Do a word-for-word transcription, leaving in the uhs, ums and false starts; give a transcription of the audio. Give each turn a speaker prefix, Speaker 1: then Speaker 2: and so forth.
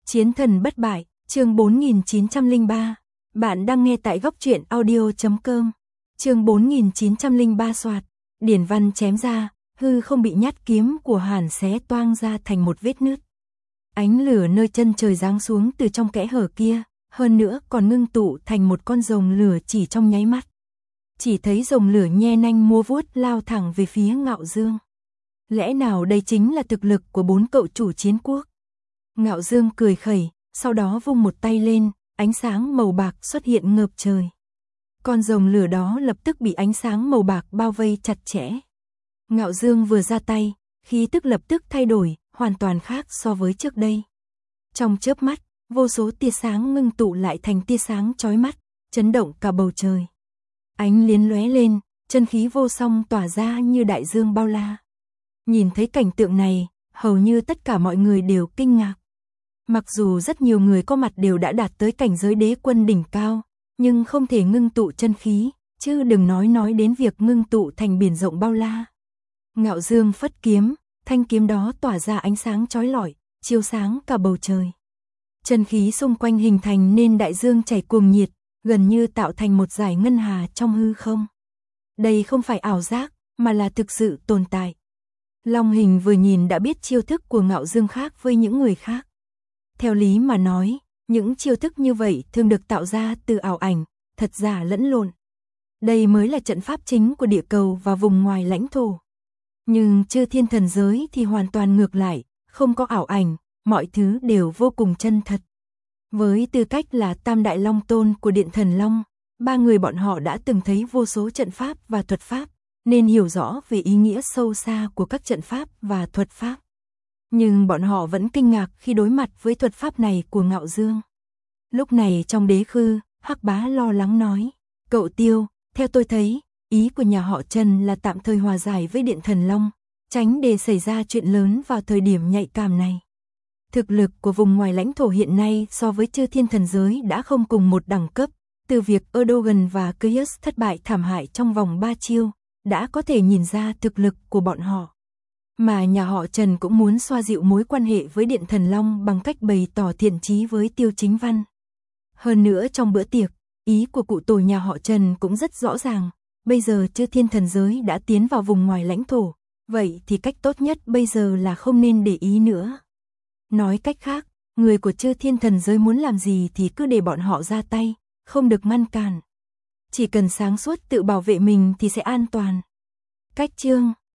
Speaker 1: Chiến thần bất bại, chương bốn nghìn chín trăm lẻ ba. Bạn đang nghe tại góc truyện audio chấm com. Chương bốn nghìn chín trăm lẻ ba soạt. Điển văn chém ra, hư không bị nhát kiếm của Hàn xé toang ra thành một vết nứt. Ánh lửa nơi chân trời giáng xuống từ trong kẽ hở kia, hơn nữa còn ngưng tụ thành một con rồng lửa chỉ trong nháy mắt. Chỉ thấy rồng lửa nhe nanh múa vuốt lao thẳng về phía Ngạo Dương. Lẽ nào đây chính là thực lực của bốn cậu chủ chiến quốc? Ngạo Dương cười khẩy, sau đó vung một tay lên, ánh sáng màu bạc xuất hiện ngập trời. Con rồng lửa đó lập tức bị ánh sáng màu bạc bao vây chặt chẽ. Ngạo Dương vừa ra tay, khí tức lập tức thay đổi, hoàn toàn khác so với trước đây. Trong chớp mắt, vô số tia sáng ngưng tụ lại thành tia sáng chói mắt, chấn động cả bầu trời. Ánh liến lóe lên, chân khí vô song tỏa ra như đại dương bao la. Nhìn thấy cảnh tượng này, hầu như tất cả mọi người đều kinh ngạc. Mặc dù rất nhiều người có mặt đều đã đạt tới cảnh giới đế quân đỉnh cao, nhưng không thể ngưng tụ chân khí, chứ đừng nói nói đến việc ngưng tụ thành biển rộng bao la. Ngạo Dương phất kiếm, thanh kiếm đó tỏa ra ánh sáng chói lọi, chiếu sáng cả bầu trời. Chân khí xung quanh hình thành nên đại dương chảy cuồng nhiệt, gần như tạo thành một dải ngân hà trong hư không. Đây không phải ảo giác, mà là thực sự tồn tại. Long Hình vừa nhìn đã biết chiêu thức của Ngạo Dương khác với những người khác. Theo lý mà nói, những chiêu thức như vậy thường được tạo ra từ ảo ảnh, thật giả lẫn lộn. Đây mới là trận pháp chính của địa cầu và vùng ngoài lãnh thổ. Nhưng Chư Thiên Thần Giới thì hoàn toàn ngược lại, không có ảo ảnh, mọi thứ đều vô cùng chân thật. Với tư cách là Tam Đại Long Tôn của Điện Thần Long, ba người bọn họ đã từng thấy vô số trận pháp và thuật pháp, nên hiểu rõ về ý nghĩa sâu xa của các trận pháp và thuật pháp. Nhưng bọn họ vẫn kinh ngạc khi đối mặt với thuật pháp này của Ngạo Dương. Lúc này trong đế khư, Hắc Bá lo lắng nói, cậu Tiêu, theo tôi thấy, ý của nhà họ Trần là tạm thời hòa giải với Điện Thần Long, tránh để xảy ra chuyện lớn vào thời điểm nhạy cảm này. Thực lực của vùng ngoài lãnh thổ hiện nay so với Chư Thiên Thần Giới đã không cùng một đẳng cấp, từ việc Erdogan và Kyus thất bại thảm hại trong vòng ba chiêu, đã có thể nhìn ra thực lực của bọn họ. Mà nhà họ Trần cũng muốn xoa dịu mối quan hệ với Điện Thần Long bằng cách bày tỏ thiện chí với Tiêu Chính Văn. Hơn nữa trong bữa tiệc, ý của cụ tổ nhà họ Trần cũng rất rõ ràng, bây giờ Chư Thiên Thần Giới đã tiến vào vùng ngoài lãnh thổ, vậy thì cách tốt nhất bây giờ là không nên để ý nữa. Nói cách khác, người của Chư Thiên Thần Giới muốn làm gì thì cứ để bọn họ ra tay, không được ngăn cản. Chỉ cần sáng suốt tự bảo vệ mình thì sẽ an toàn. Cách chương